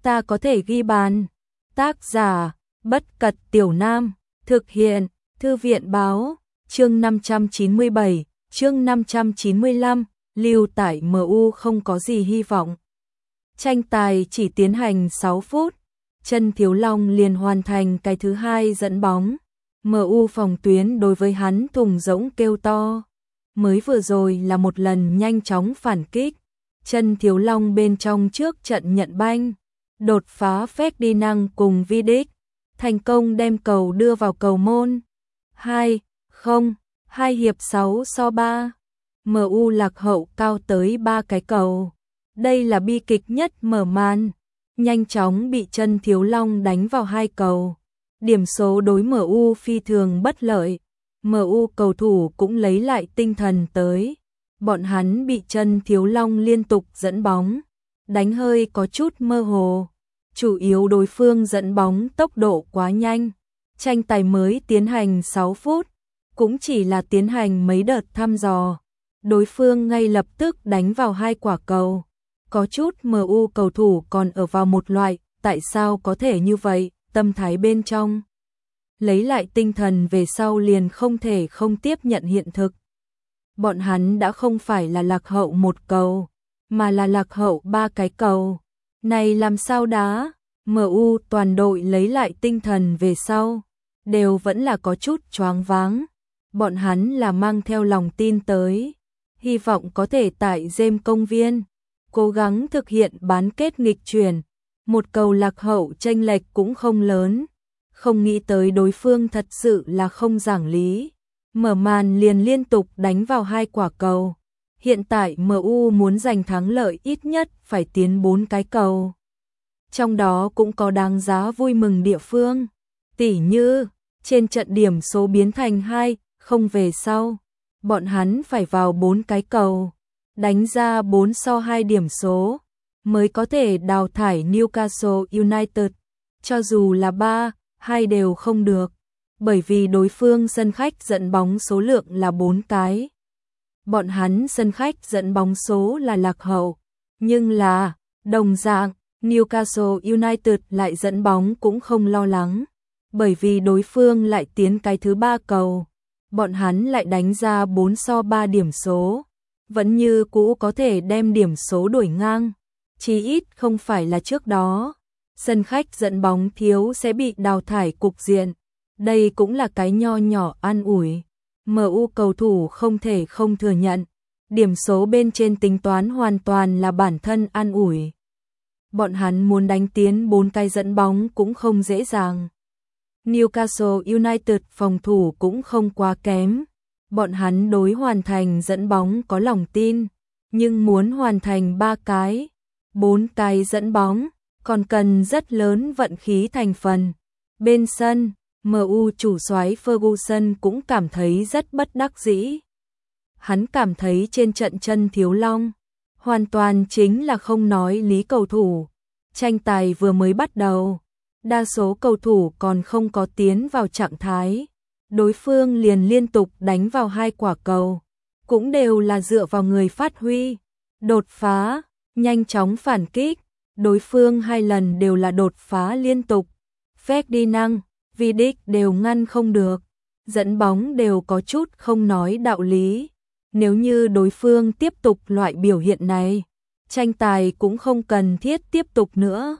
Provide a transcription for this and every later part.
ta có thể ghi bàn. Tác giả, Bất Cật Tiểu Nam, thực hiện, Thư viện báo, chương 597, chương 595, lưu tại MU không có gì hy vọng. Tranh tài chỉ tiến hành 6 phút, Chân Thiếu Long liền hoàn thành cái thứ hai dẫn bóng. MU phòng tuyến đối với hắn thùng rỗng kêu to. Mới vừa rồi là một lần nhanh chóng phản kích. Chân Thiếu Long bên trong trước trận nhận banh, đột phá Ferdinand cùng Vidic, thành công đem cầu đưa vào cầu môn. 2-0, 2 hiệp 6-3. MU lạc hậu cao tới 3 cái cầu. Đây là bi kịch nhất mở màn. Nhanh chóng bị Chân Thiếu Long đánh vào 2 cầu. Điểm số đối MU phi thường bất lợi. MU cầu thủ cũng lấy lại tinh thần tới. Bọn hắn bị Chân Thiếu Long liên tục dẫn bóng, đánh hơi có chút mơ hồ. Chủ yếu đối phương dẫn bóng tốc độ quá nhanh. Tranh tài mới tiến hành 6 phút, cũng chỉ là tiến hành mấy đợt thăm dò. Đối phương ngay lập tức đánh vào 2 quả cầu. Có chút MU cầu thủ còn ở vào một loại, tại sao có thể như vậy, tâm thái bên trong. Lấy lại tinh thần về sau liền không thể không tiếp nhận hiện thực. Bọn hắn đã không phải là lạc hậu 1 cầu, mà là lạc hậu 3 cái cầu. Này làm sao đá? MU toàn đội lấy lại tinh thần về sau, đều vẫn là có chút choáng váng. Bọn hắn là mang theo lòng tin tới, hy vọng có thể tại James công viên cố gắng thực hiện bán kết nghịch chuyển. 1 cầu lạc hậu chênh lệch cũng không lớn, không nghĩ tới đối phương thật sự là không giảng lý. Mở màn liền liên tục đánh vào 2 quả cầu. Hiện tại MU muốn giành thắng lợi ít nhất phải tiến 4 cái cầu. Trong đó cũng có đáng giá vui mừng địa phương. Tỉ như, trên trận điểm số biến thành 2-0 về sau, bọn hắn phải vào 4 cái cầu, đánh ra 4-2 điểm số, mới có thể đào thải Newcastle United. Cho dù là 3-2 đều không được, bởi vì đối phương sân khách dẫn bóng số lượng là 4 cái. Bọn hắn sân khách dẫn bóng số là lạc hậu, nhưng là, đồng dạng, Newcastle United lại dẫn bóng cũng không lo lắng, bởi vì đối phương lại tiến cái thứ 3 cầu. Bọn hắn lại đánh ra 4-3 điểm số, vẫn như cũ có thể đem điểm số đuổi ngang, chí ít không phải là trước đó. Sân khách dẫn bóng thiếu sẽ bị đào thải cục diện. Đây cũng là cái nho nhỏ an ủi. MU cầu thủ không thể không thừa nhận, điểm số bên trên tính toán hoàn toàn là bản thân an ủi. Bọn hắn muốn đánh tiến 4 cái dẫn bóng cũng không dễ dàng. Newcastle United phòng thủ cũng không quá kém. Bọn hắn đối hoàn thành dẫn bóng có lòng tin, nhưng muốn hoàn thành 3 cái, 4 cái dẫn bóng, còn cần rất lớn vận khí thành phần. Bên sân, MU chủ soái Ferguson cũng cảm thấy rất bất đắc dĩ. Hắn cảm thấy trên trận Chân Thiếu Long, hoàn toàn chính là không nói lý cầu thủ. Tranh tài vừa mới bắt đầu, đa số cầu thủ còn không có tiến vào trạng thái. Đối phương liền liên tục đánh vào 2 quả cầu, cũng đều là dựa vào người phát huy, đột phá, nhanh chóng phản kích. Đối phương 2 lần đều là đột phá liên tục. Ferdinand, Vidic đều ngăn không được, dẫn bóng đều có chút không nói đạo lý. Nếu như đối phương tiếp tục loại biểu hiện này, tranh tài cũng không cần thiết tiếp tục nữa.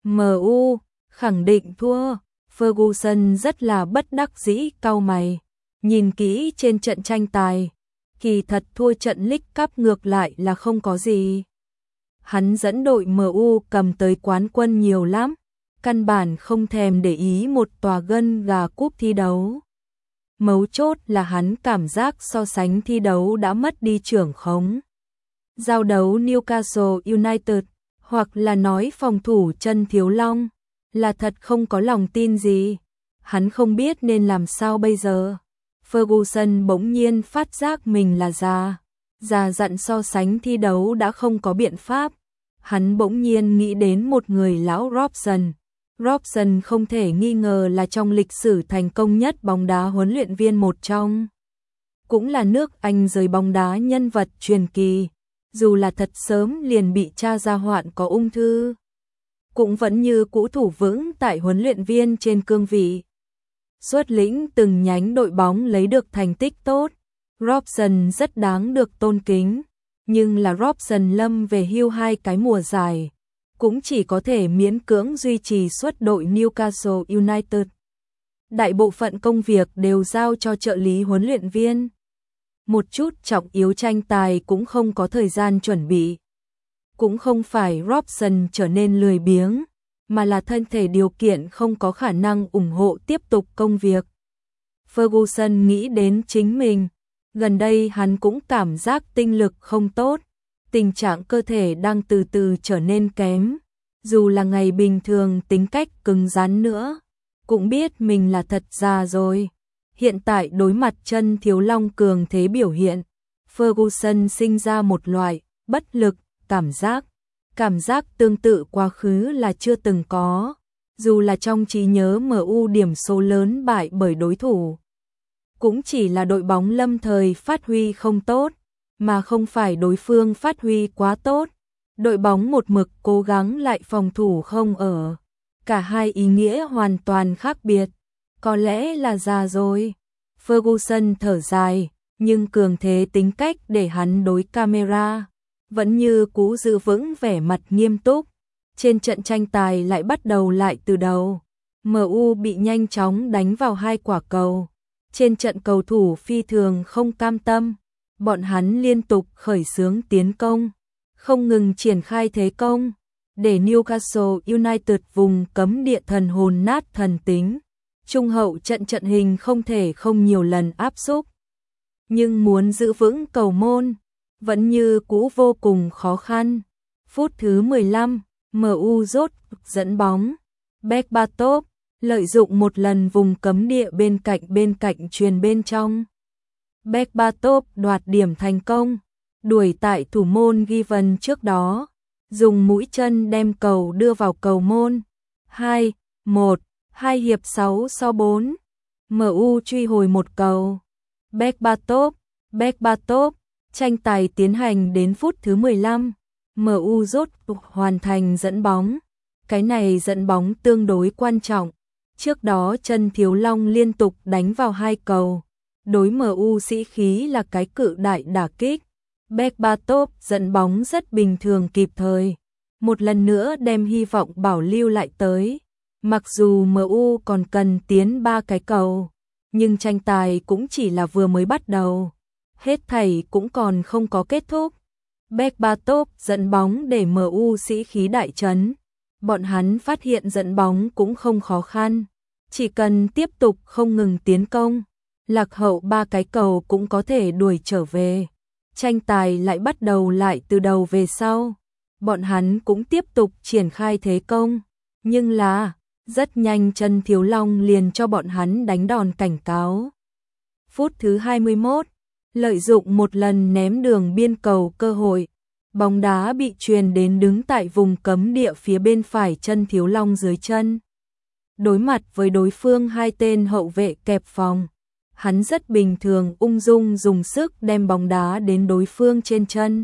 MU khẳng định thua. Ferguson rất là bất đắc dĩ cau mày, nhìn kỹ trên trận tranh tài, kỳ thật thua trận League Cup ngược lại là không có gì. Hắn dẫn đội MU cầm tới quán quân nhiều lắm, căn bản không thèm để ý một tòa gân gà cúp thi đấu. Mấu chốt là hắn cảm giác so sánh thi đấu đã mất đi trưởng khống. Giao đấu Newcastle United, hoặc là nói phòng thủ Chân Thiếu Long, là thật không có lòng tin gì. Hắn không biết nên làm sao bây giờ. Ferguson bỗng nhiên phát giác mình là già dặn so sánh thi đấu đã không có biện pháp. Hắn bỗng nhiên nghĩ đến một người lão Robson. Robson không thể nghi ngờ là trong lịch sử thành công nhất bóng đá huấn luyện viên một trong. Cũng là nước Anh giới bóng đá nhân vật truyền kỳ. Dù là thật sớm liền bị tra ra hoạn có ung thư. cũng vẫn như cũ thủ vững tại huấn luyện viên trên cương vị. Xuất lĩnh từng nhánh đội bóng lấy được thành tích tốt. Robson rất đáng được tôn kính, nhưng là Robson lâm về hưu 2 cái mùa giải, cũng chỉ có thể miễn cưỡng duy trì suất đội Newcastle United. Đại bộ phận công việc đều giao cho trợ lý huấn luyện viên. Một chút trọng yếu tranh tài cũng không có thời gian chuẩn bị. Cũng không phải Robson trở nên lười biếng, mà là thân thể điều kiện không có khả năng ủng hộ tiếp tục công việc. Ferguson nghĩ đến chính mình, gần đây hắn cũng cảm giác tinh lực không tốt, tình trạng cơ thể đang từ từ trở nên kém, dù là ngày bình thường tính cách cứng rắn nữa, cũng biết mình là thật già rồi. Hiện tại đối mặt chân thiếu long cường thế biểu hiện, Ferguson sinh ra một loại bất lực cảm giác tương tự quá khứ là chưa từng có, dù là trong trí nhớ MU điểm số lớn bại bởi đối thủ. Cũng chỉ là đội bóng lâm thời phát huy không tốt, mà không phải đối phương phát huy quá tốt. Đội bóng một mực cố gắng lại phòng thủ không ở. Cả hai ý nghĩa hoàn toàn khác biệt, có lẽ là già rồi. Ferguson thở dài, nhưng cường thế tính cách để hắn đối camera vẫn như cũ giữ vững vẻ mặt nghiêm túc. Trên trận tranh tài lại bắt đầu lại từ đầu. MU bị nhanh chóng đánh vào 2 quả cầu. Trên trận cầu thủ phi thường không cam tâm, bọn hắn liên tục khởi xướng tiến công, không ngừng triển khai thế công, để Newcastle United vùng cấm địa thần hồn nát thần tính. Trung hậu trận hình không thể không nhiều lần áp xúc, nhưng muốn giữ vững cầu môn vẫn như cũ vô cùng khó khăn. Phút thứ 15, MU rốt dẫn bóng. Berbatov lợi dụng một lần vùng cấm địa bên cạnh truyền bên trong. Berbatov đoạt điểm thành công, đuổi tại thủ môn Given trước đó, dùng mũi chân đem cầu đưa vào cầu môn. 2-1, 2 hiệp 6 sau 4. MU truy hồi một cầu. Berbatov, tranh tài tiến hành đến phút thứ 15. MU rốt hoàn thành dẫn bóng. Cái này dẫn bóng tương đối quan trọng. Trước đó chân thiếu long liên tục đánh vào 2 cầu. Đối MU sĩ khí là cái cự đại đả kích. Berbatov dẫn bóng rất bình thường kịp thời. Một lần nữa đem hy vọng bảo lưu lại tới. Mặc dù MU còn cần tiến 3 cái cầu, nhưng tranh tài cũng chỉ là vừa mới bắt đầu. Hết thảy cũng còn không có kết thúc. Berbatov dẫn bóng để MU sĩ khí đại chấn. Bọn hắn phát hiện dẫn bóng cũng không khó khăn, chỉ cần tiếp tục không ngừng tiến công, lạc hậu 3 cái cầu cũng có thể đuổi trở về. Tranh tài lại bắt đầu lại từ đầu về sau. Bọn hắn cũng tiếp tục triển khai thế công, nhưng là rất nhanh chân thiếu long liền cho bọn hắn đánh đòn cảnh cáo. Phút thứ 21, lợi dụng một lần ném đường biên cầu cơ hội, bóng đá bị truyền đến đứng tại vùng cấm địa phía bên phải chân thiếu long dưới chân. Đối mặt với đối phương 2 tên hậu vệ kẹp phòng, hắn rất bình thường ung dung dùng sức đem bóng đá đến đối phương trên chân.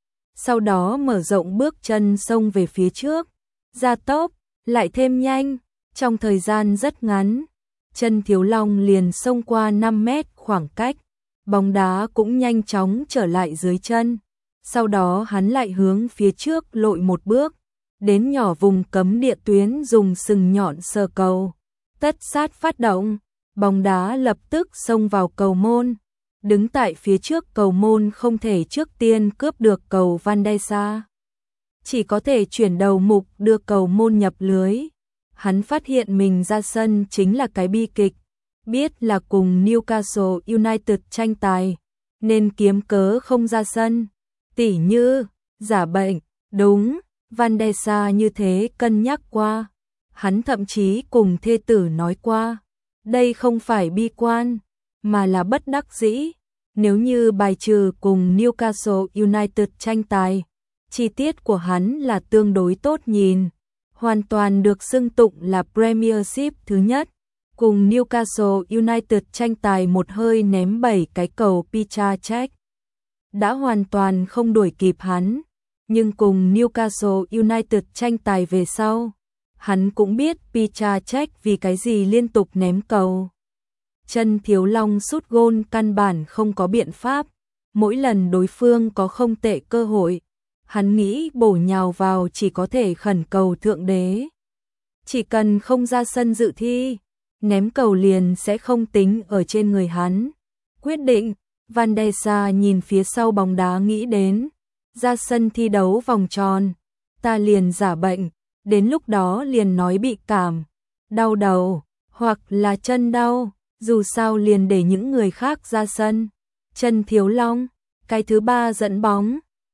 Sau đó mở rộng bước chân xông về phía trước, ra tốc, lại thêm nhanh, trong thời gian rất ngắn, chân thiếu long liền xông qua 5 mét khoảng cách, bóng đá cũng nhanh chóng trở lại dưới chân. Sau đó hắn lại hướng phía trước lội một bước, đến nhỏ vùng cấm địa tuyến dùng sừng nhọn sờ cầu. Tất sát phát động, bóng đá lập tức xông vào cầu môn. Đứng tại phía trước cầu môn không thể trước tiên cướp được cầu Van der Sar, chỉ có thể chuyển đầu mục đưa cầu môn nhập lưới. Hắn phát hiện mình ra sân chính là cái bi kịch, biết là cùng Newcastle United tranh tài, nên kiếm cớ không ra sân. Tỉ như, giả bệnh, đúng, Van der Sar như thế cân nhắc qua. Hắn thậm chí cùng thê tử nói qua, đây không phải bi quan, mà là bất đắc dĩ. Nếu như bài trừ cùng Newcastle United tranh tài, chi tiết của hắn là tương đối tốt nhìn, hoàn toàn được xưng tụng là Premiership thứ nhất. Cùng Newcastle United tranh tài một hơi ném 7 cái cầu Piszczek, đã hoàn toàn không đuổi kịp hắn. nhưng cùng Newcastle United tranh tài về sau, hắn cũng biết Peter Cech vì cái gì liên tục ném cầu. Chân Thiếu Long sút gôn căn bản không có biện pháp, mỗi lần đối phương có không tệ cơ hội, hắn nghĩ bổ nhào vào chỉ có thể khẩn cầu Thượng Đế. Chỉ cần không ra sân dự thi, ném cầu liền sẽ không tính ở trên người hắn. Quyết định, Van der Sar nhìn phía sau bóng đá nghĩ đến, ra sân thi đấu vòng tròn, ta liền giả bệnh, đến lúc đó liền nói bị cảm, đau đầu, hoặc là chân đau, dù sao liền để những người khác ra sân. Chân Thiếu Long, cái thứ ba dẫn bóng,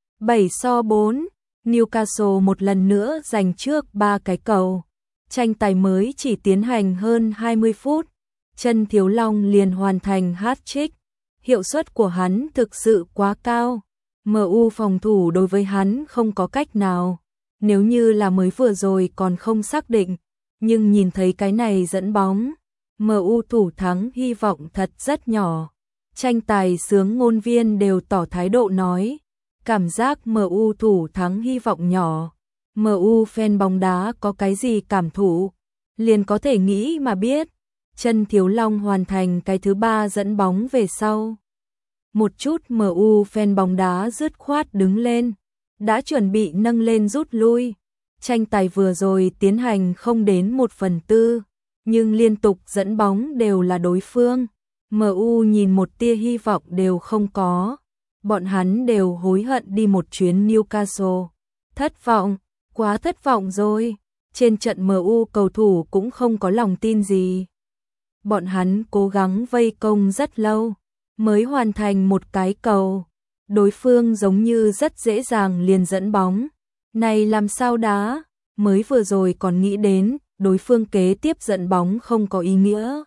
7-4, Newcastle một lần nữa giành trước 3 cái cầu. Tranh tài mới chỉ tiến hành hơn 20 phút, Chân Thiếu Long liền hoàn thành hat-trick. Hiệu suất của hắn thực sự quá cao. MU phòng thủ đối với hắn không có cách nào. Nếu như là mới vừa rồi còn không xác định, nhưng nhìn thấy cái này dẫn bóng, MU thủ thắng hy vọng thật rất nhỏ. Tranh tài sướng ngôn viên đều tỏ thái độ nói, cảm giác MU thủ thắng hy vọng nhỏ. MU fan bóng đá có cái gì cảm thụ, liền có thể nghĩ mà biết. Chân Thiếu Long hoàn thành cái thứ ba dẫn bóng về sau. Một chút MU fan bóng đá dứt khoát đứng lên, đã chuẩn bị nâng lên rút lui. Tranh tài vừa rồi tiến hành không đến 1/4, nhưng liên tục dẫn bóng đều là đối phương. MU nhìn một tia hy vọng đều không có. Bọn hắn đều hối hận đi một chuyến Newcastle. Thất vọng, quá thất vọng rồi. Trên trận MU cầu thủ cũng không có lòng tin gì. Bọn hắn cố gắng vây công rất lâu, mới hoàn thành một cái cầu. Đối phương giống như rất dễ dàng liền dẫn bóng. Này làm sao đá, mới vừa rồi còn nghĩ đến, đối phương kế tiếp dẫn bóng không có ý nghĩa.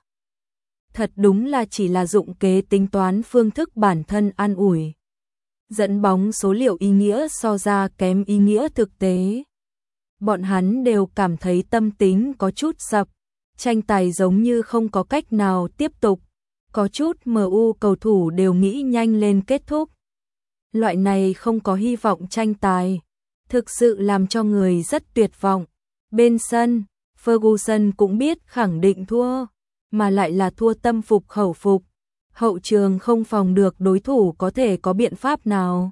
Thật đúng là chỉ là dụng kế tính toán phương thức bản thân an ủi. Dẫn bóng số liệu ý nghĩa so ra kém ý nghĩa thực tế. Bọn hắn đều cảm thấy tâm tính có chút sập. Tranh tài giống như không có cách nào tiếp tục. Có chút MU cầu thủ đều nghĩ nhanh lên kết thúc. Loại này không có hy vọng tranh tài, thực sự làm cho người rất tuyệt vọng. Bên sân, Ferguson cũng biết khẳng định thua, mà lại là thua tâm phục khẩu phục. Hậu trường không phòng được đối thủ có thể có biện pháp nào.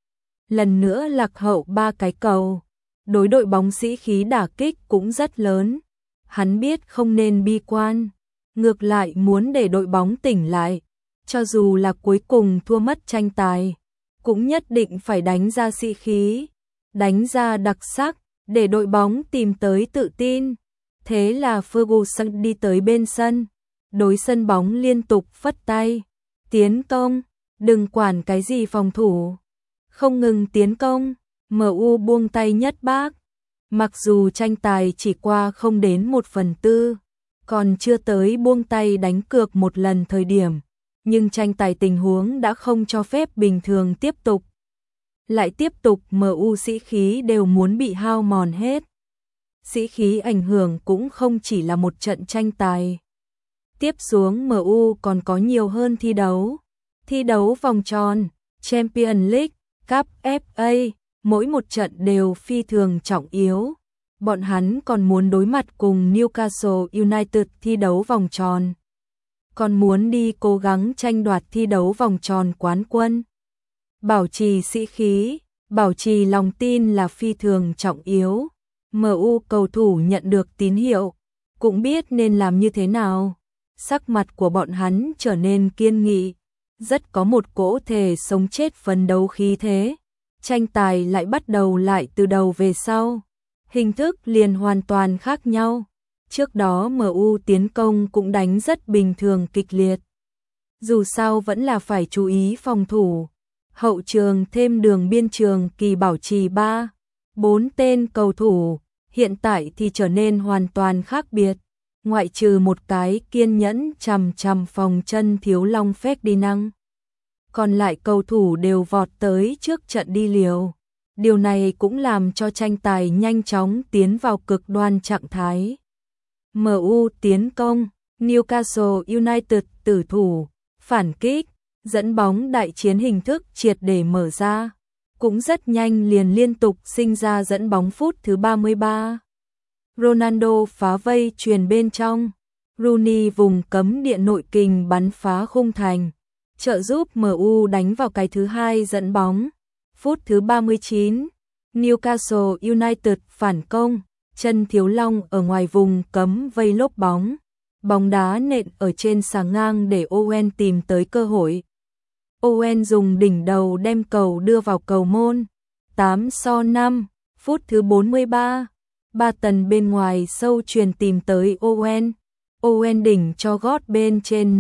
Lần nữa lạc hậu 3 cái cầu, đối đội bóng sĩ khí đả kích cũng rất lớn. Hắn biết không nên bi quan, ngược lại muốn để đội bóng tỉnh lại, cho dù là cuối cùng thua mất tranh tài, cũng nhất định phải đánh ra sĩ khí, đánh ra đặc sắc, để đội bóng tìm tới tự tin. Thế là Ferguson đi tới bên sân, đối sân bóng liên tục phất tay, tiến công, đừng quản cái gì phòng thủ, không ngừng tiến công. MU buông tay nhất bác. Mặc dù tranh tài chỉ qua không đến 1/4, còn chưa tới buông tay đánh cược một lần thời điểm, nhưng tranh tài tình huống đã không cho phép bình thường tiếp tục. Lại tiếp tục MU sĩ khí đều muốn bị hao mòn hết. Sĩ khí ảnh hưởng cũng không chỉ là một trận tranh tài. Tiếp xuống MU còn có nhiều hơn thi đấu. Thi đấu vòng tròn, Champions League, Cup FA, mỗi một trận đều phi thường trọng yếu. Bọn hắn còn muốn đối mặt cùng Newcastle United thi đấu vòng tròn. Còn muốn đi cố gắng tranh đoạt thi đấu vòng tròn quán quân. Bảo trì sĩ khí, bảo trì lòng tin là phi thường trọng yếu. MU cầu thủ nhận được tín hiệu, cũng biết nên làm như thế nào. Sắc mặt của bọn hắn trở nên kiên nghị, rất có một cỗ thể sống chết phấn đấu khí thế. Tranh tài lại bắt đầu lại từ đầu về sau. Hình thức liền hoàn toàn khác nhau. Trước đó MU tiến công cũng đánh rất bình thường kịch liệt. Dù sao vẫn là phải chú ý phòng thủ. Hậu trường thêm đường biên trường kỳ bảo trì 3-4 tên cầu thủ. Hiện tại thì trở nên hoàn toàn khác biệt. Ngoại trừ một cái kiên nhẫn chằm chằm phòng Chân Thiếu Long Ferdinand. Còn lại cầu thủ đều vọt tới trước trận đi liều. Điều này cũng làm cho tranh tài nhanh chóng tiến vào cực đoan trạng thái. MU tiến công, Newcastle United tử thủ, phản kích, dẫn bóng đại chiến hình thức triệt để mở ra. cũng rất nhanh liền liên tục sinh ra dẫn bóng phút thứ 33. Ronaldo phá vây chuyền bên trong, Rooney vùng cấm địa nội kình bắn phá khung thành, trợ giúp MU đánh vào cái thứ hai dẫn bóng. Phút thứ 39, Newcastle United phản công, chân Thiếu Long ở ngoài vùng cấm vây lốp bóng. Bóng đá nện ở trên xà ngang để Owen tìm tới cơ hội. Owen dùng đỉnh đầu đem cầu đưa vào cầu môn. 8-5, phút thứ 43, Barton bên ngoài sâu chuyền tìm tới Owen. Owen đỉnh cho gót bên trên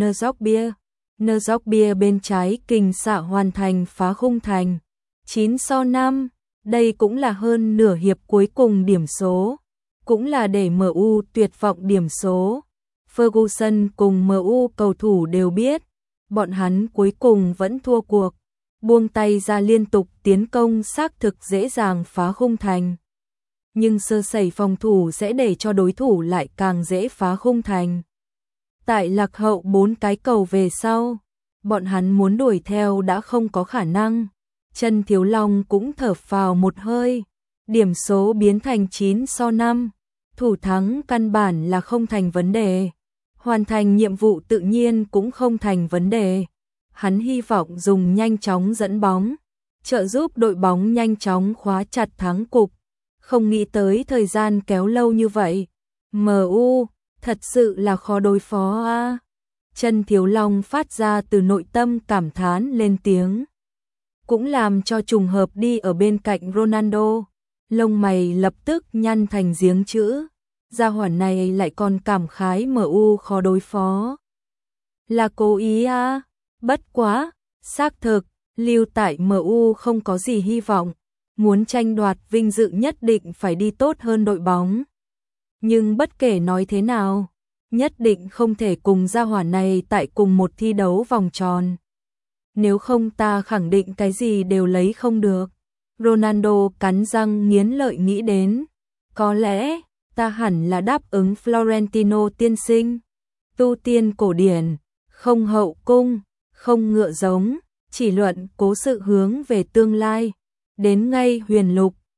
Nzogbia bên trái kình xạ hoàn thành phá khung thành. 9-5, đây cũng là hơn nửa hiệp cuối cùng điểm số, cũng là để MU tuyệt vọng điểm số. Ferguson cùng MU cầu thủ đều biết, bọn hắn cuối cùng vẫn thua cuộc, buông tay ra liên tục tiến công xác thực dễ dàng phá khung thành. Nhưng sơ sẩy phòng thủ sẽ để cho đối thủ lại càng dễ phá khung thành. Tại lạc hậu 4 cái cầu về sau, bọn hắn muốn đuổi theo đã không có khả năng. Chân Thiếu Long cũng thở phào một hơi, điểm số biến thành 9-5, thủ thắng căn bản là không thành vấn đề. Hoàn thành nhiệm vụ tự nhiên cũng không thành vấn đề. Hắn hy vọng dùng nhanh chóng dẫn bóng, trợ giúp đội bóng nhanh chóng khóa chặt thắng cục. Không nghĩ tới thời gian kéo lâu như vậy. MU, thật sự là khó đối phó a. Chân Thiếu Long phát ra từ nội tâm cảm thán lên tiếng. Cũng làm cho trùng hợp đi ở bên cạnh Ronaldo. Lông mày lập tức nhăn thành giếng chữ. Gia hỏa này lại còn cảm khái MU khó đối phó. Là cố ý à? Bất quá, xác thực, lưu tại MU không có gì hy vọng. Muốn tranh đoạt vinh dự nhất định phải đi tốt hơn đội bóng. Nhưng bất kể nói thế nào, nhất định không thể cùng gia hỏa này tại cùng một thi đấu vòng tròn. Nếu không ta khẳng định cái gì đều lấy không được. Ronaldo cắn răng nghiến lợi nghĩ đến. Có lẽ ta hẳn là đáp ứng Florentino tiên sinh. Tu tiên cổ điển, không hậu cung, không ngựa giống, chỉ luận cố sự hướng về tương lai. Đến ngay huyền lục,